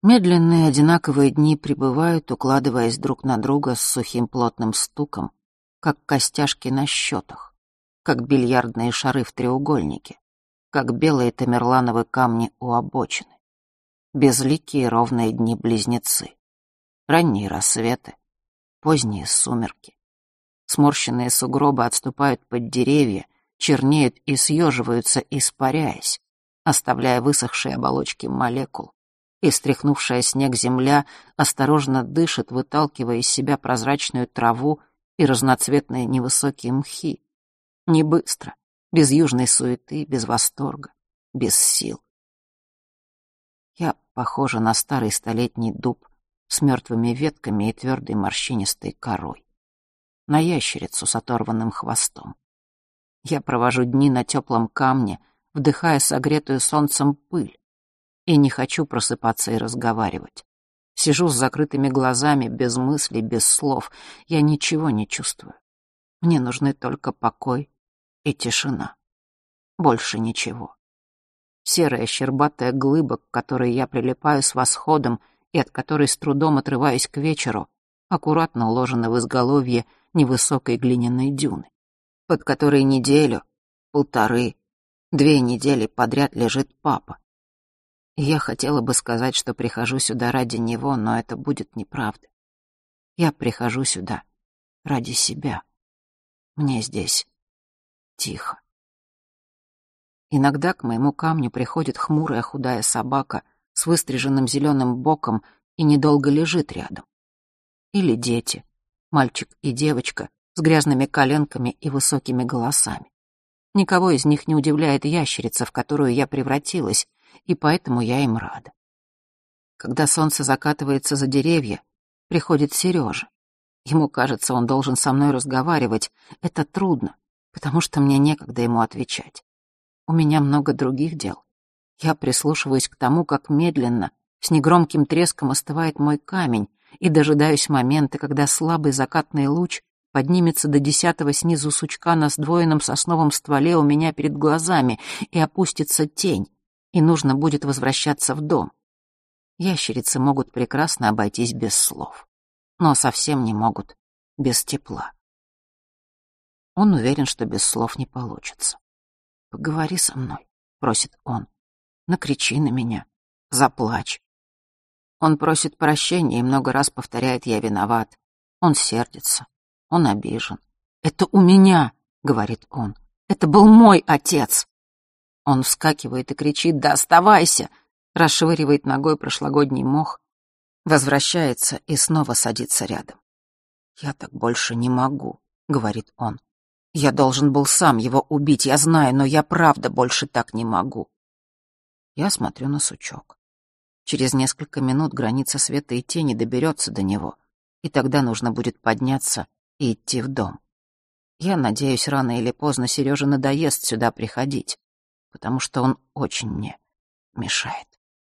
Медленные одинаковые дни прибывают, укладываясь друг на друга с сухим плотным стуком, как костяшки на счетах, как бильярдные шары в треугольнике, как белые тамерлановые камни у обочины. Безликие ровные дни-близнецы, ранние рассветы, поздние сумерки. Сморщенные сугробы отступают под деревья, чернеют и съеживаются, испаряясь, оставляя высохшие оболочки молекул. И стряхнувшая снег земля осторожно дышит, выталкивая из себя прозрачную траву и разноцветные невысокие мхи. Не быстро, без южной суеты, без восторга, без сил. Я похожа на старый столетний дуб с мертвыми ветками и твердой морщинистой корой, на ящерицу с оторванным хвостом. Я провожу дни на теплом камне, вдыхая согретую солнцем пыль, и не хочу просыпаться и разговаривать. Сижу с закрытыми глазами, без мыслей, без слов. Я ничего не чувствую. Мне нужны только покой и тишина. Больше ничего. Серая щербатая глыба, к которой я прилипаю с восходом и от которой с трудом отрываюсь к вечеру, аккуратно уложена в изголовье невысокой глиняной дюны, под которой неделю, полторы, 2 недели подряд лежит папа. И я хотела бы сказать, что прихожу сюда ради него, но это будет неправда. Я прихожу сюда ради себя. Мне здесь тихо. Иногда к моему камню приходит хмурая худая собака с выстриженным зеленым боком и недолго лежит рядом. Или дети, мальчик и девочка с грязными коленками и высокими голосами. Никого из них не удивляет ящерица, в которую я превратилась, и поэтому я им рада. Когда солнце закатывается за деревья, приходит Сережа. Ему кажется, он должен со мной разговаривать. Это трудно, потому что мне некогда ему отвечать. У меня много других дел. Я прислушиваюсь к тому, как медленно, с негромким треском остывает мой камень, и дожидаюсь момента, когда слабый закатный луч поднимется до 10-го снизу сучка на сдвоенном сосновом стволе у меня перед глазами, и опустится тень, и нужно будет возвращаться в дом. Ящерицы могут прекрасно обойтись без слов, но совсем не могут без тепла. Он уверен, что без слов не получится. «Поговори со мной», — просит он. «Накричи на меня, заплачь». Он просит прощения и много раз повторяет «я виноват». Он сердится, он обижен. «Это у меня», — говорит он. «Это был мой отец». Он вскакивает и кричит «да оставайся», расшвыривает ногой прошлогодний мох, возвращается и снова садится рядом. «Я так больше не могу», — говорит он. «Я должен был сам его убить, я знаю, но я правда больше так не могу». Я смотрю на сучок. Через несколько минут граница света и тени доберется до него, и тогда нужно будет подняться и идти в дом. Я надеюсь, рано или поздно Серёже надоест сюда приходить, потому что он очень мне мешает.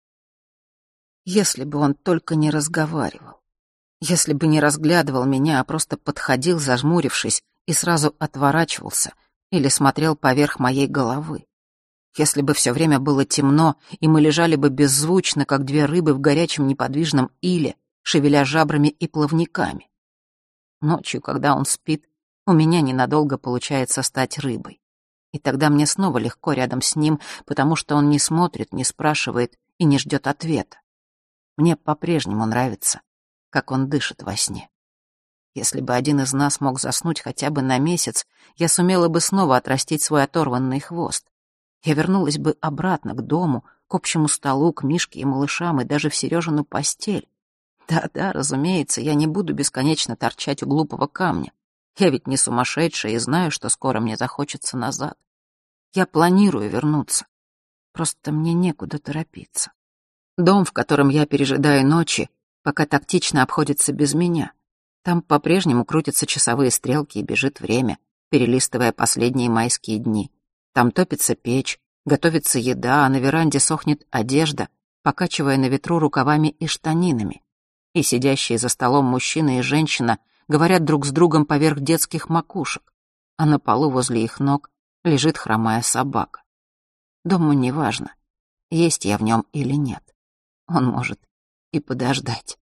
Если бы он только не разговаривал, если бы не разглядывал меня, а просто подходил, зажмурившись, и сразу отворачивался или смотрел поверх моей головы. Если бы все время было темно, и мы лежали бы беззвучно, как 2 рыбы в горячем неподвижном иле, шевеля жабрами и плавниками. Ночью, когда он спит, у меня ненадолго получается стать рыбой. И тогда мне снова легко рядом с ним, потому что он не смотрит, не спрашивает и не ждет ответа. Мне по-прежнему нравится, как он дышит во сне. Если бы один из нас мог заснуть хотя бы на месяц, я сумела бы снова отрастить свой оторванный хвост. Я вернулась бы обратно к дому, к общему столу, к Мишке и малышам, и даже в Сережину постель. Да-да, разумеется, я не буду бесконечно торчать у глупого камня. Я ведь не сумасшедшая и знаю, что скоро мне захочется назад. Я планирую вернуться. Просто мне некуда торопиться. Дом, в котором я пережидаю ночи, пока тактично обходится без меня. Там по-прежнему крутятся часовые стрелки и бежит время, перелистывая последние майские дни. Там топится печь, готовится еда, а на веранде сохнет одежда, покачивая на ветру рукавами и штанинами. И сидящие за столом мужчина и женщина говорят друг с другом поверх детских макушек, а на полу возле их ног лежит хромая собака. Дому неважно, есть я в нем или нет. Он может и подождать.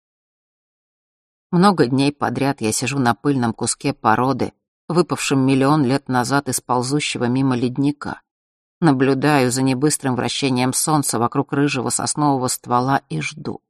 Много дней подряд я сижу на пыльном куске породы, выпавшем миллион лет назад из ползущего мимо ледника. Наблюдаю за небыстрым вращением солнца вокруг рыжего соснового ствола и жду.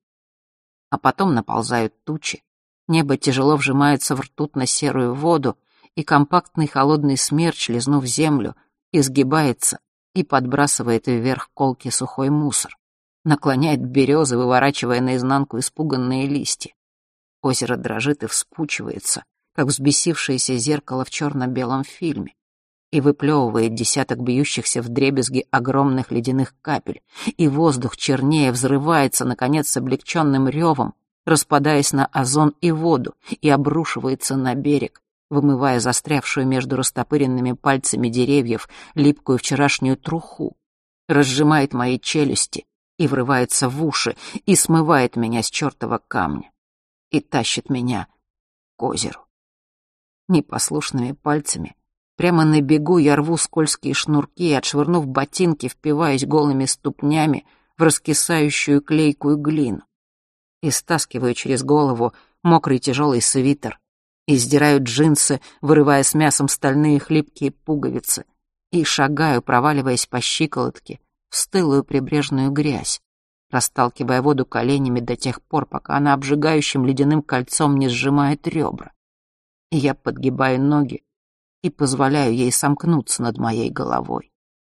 А потом наползают тучи, небо тяжело вжимается в ртутно-серую воду, и компактный холодный смерч, лизнув землю, изгибается и подбрасывает вверх колкий сухой мусор, наклоняет березы, выворачивая наизнанку испуганные листья. Озеро дрожит и вспучивается, как взбесившееся зеркало в черно-белом фильме, и выплевывает десяток бьющихся вдребезги огромных ледяных капель, и воздух чернее взрывается, наконец, с облегченным ревом, распадаясь на озон и воду, и обрушивается на берег, вымывая застрявшую между растопыренными пальцами деревьев липкую вчерашнюю труху, разжимает мои челюсти и врывается в уши, и смывает меня с чертова камня, и тащит меня к озеру. Непослушными пальцами прямо на бегу я рву скользкие шнурки и, отшвырнув ботинки, впиваюсь голыми ступнями в раскисающую клейкую глину и стаскиваю через голову мокрый тяжелый свитер, и сдираю джинсы, вырывая с мясом стальные хлипкие пуговицы, и шагаю, проваливаясь по щиколотке, в стылую прибрежную грязь, расталкивая воду коленями до тех пор, пока она обжигающим ледяным кольцом не сжимает ребра. И я подгибаю ноги и позволяю ей сомкнуться над моей головой.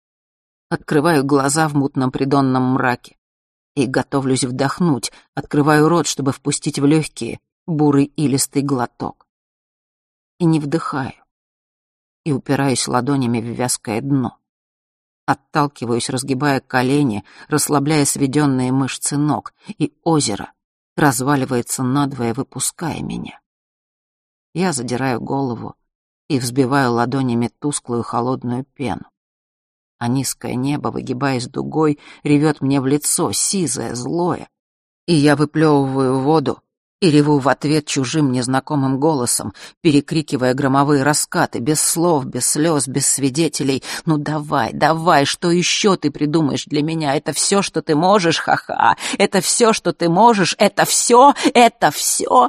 Открываю глаза в мутном придонном мраке и готовлюсь вдохнуть, открываю рот, чтобы впустить в легкие бурый илистый глоток. И не вдыхаю, и упираюсь ладонями в вязкое дно. Отталкиваюсь, разгибая колени, расслабляя сведенные мышцы ног, и озеро разваливается надвое, выпуская меня. Я задираю голову и взбиваю ладонями тусклую холодную пену. А низкое небо, выгибаясь дугой, ревет мне в лицо, сизое, злое. И я выплевываю воду и реву в ответ чужим незнакомым голосом, перекрикивая громовые раскаты, без слов, без слез, без свидетелей. «Ну давай, давай, что еще ты придумаешь для меня? Это все, что ты можешь, ха-ха! Это все, что ты можешь! Это все! Это все!»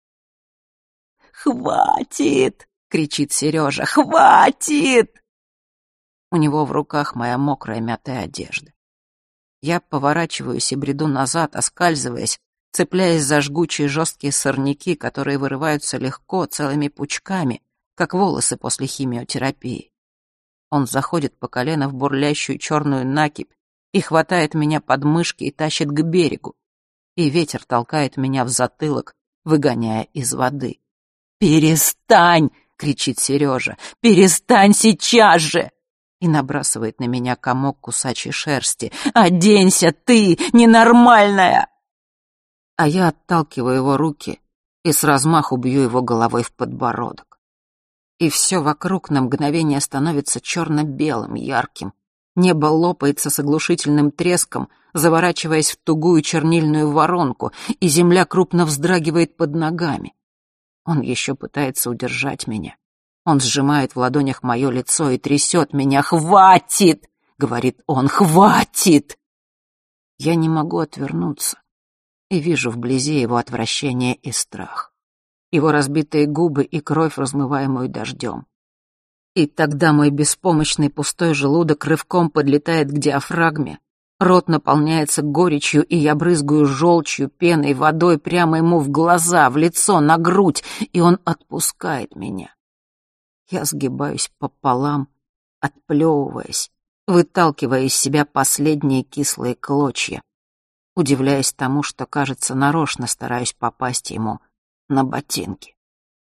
«Хватит!» — кричит Сережа. «Хватит!» У него в руках моя мокрая мятая одежда. Я поворачиваюсь и бреду назад, оскальзываясь, цепляясь за жгучие жесткие сорняки, которые вырываются легко, целыми пучками, как волосы после химиотерапии. Он заходит по колено в бурлящую черную накипь и хватает меня под мышки и тащит к берегу, и ветер толкает меня в затылок, выгоняя из воды. «Перестань!» — кричит Сережа. «Перестань сейчас же!» И набрасывает на меня комок кусачей шерсти. «Оденься, ты, ненормальная!» А я отталкиваю его руки и с размаху бью его головой в подбородок. И все вокруг на мгновение становится черно-белым, ярким. Небо лопается с оглушительным треском, заворачиваясь в тугую чернильную воронку, и земля крупно вздрагивает под ногами. Он еще пытается удержать меня. Он сжимает в ладонях мое лицо и трясет меня. «Хватит!» — говорит он. «Хватит!» Я не могу отвернуться и вижу вблизи его отвращение и страх. Его разбитые губы и кровь, размываемую дождем. И тогда мой беспомощный пустой желудок рывком подлетает к диафрагме, рот наполняется горечью, и я брызгаю желчью, пеной, водой прямо ему в глаза, в лицо, на грудь, и он отпускает меня. Я сгибаюсь пополам, отплевываясь, выталкивая из себя последние кислые клочья, удивляясь тому, что, кажется, нарочно стараюсь попасть ему на ботинки.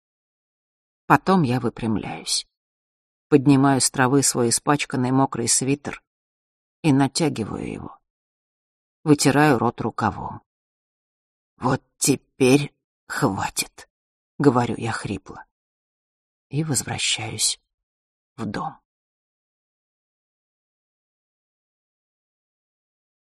Потом я выпрямляюсь, поднимаю с травы свой испачканный мокрый свитер и натягиваю его, вытираю рот рукавом. «Вот теперь хватит», — говорю я хрипло, и возвращаюсь в дом.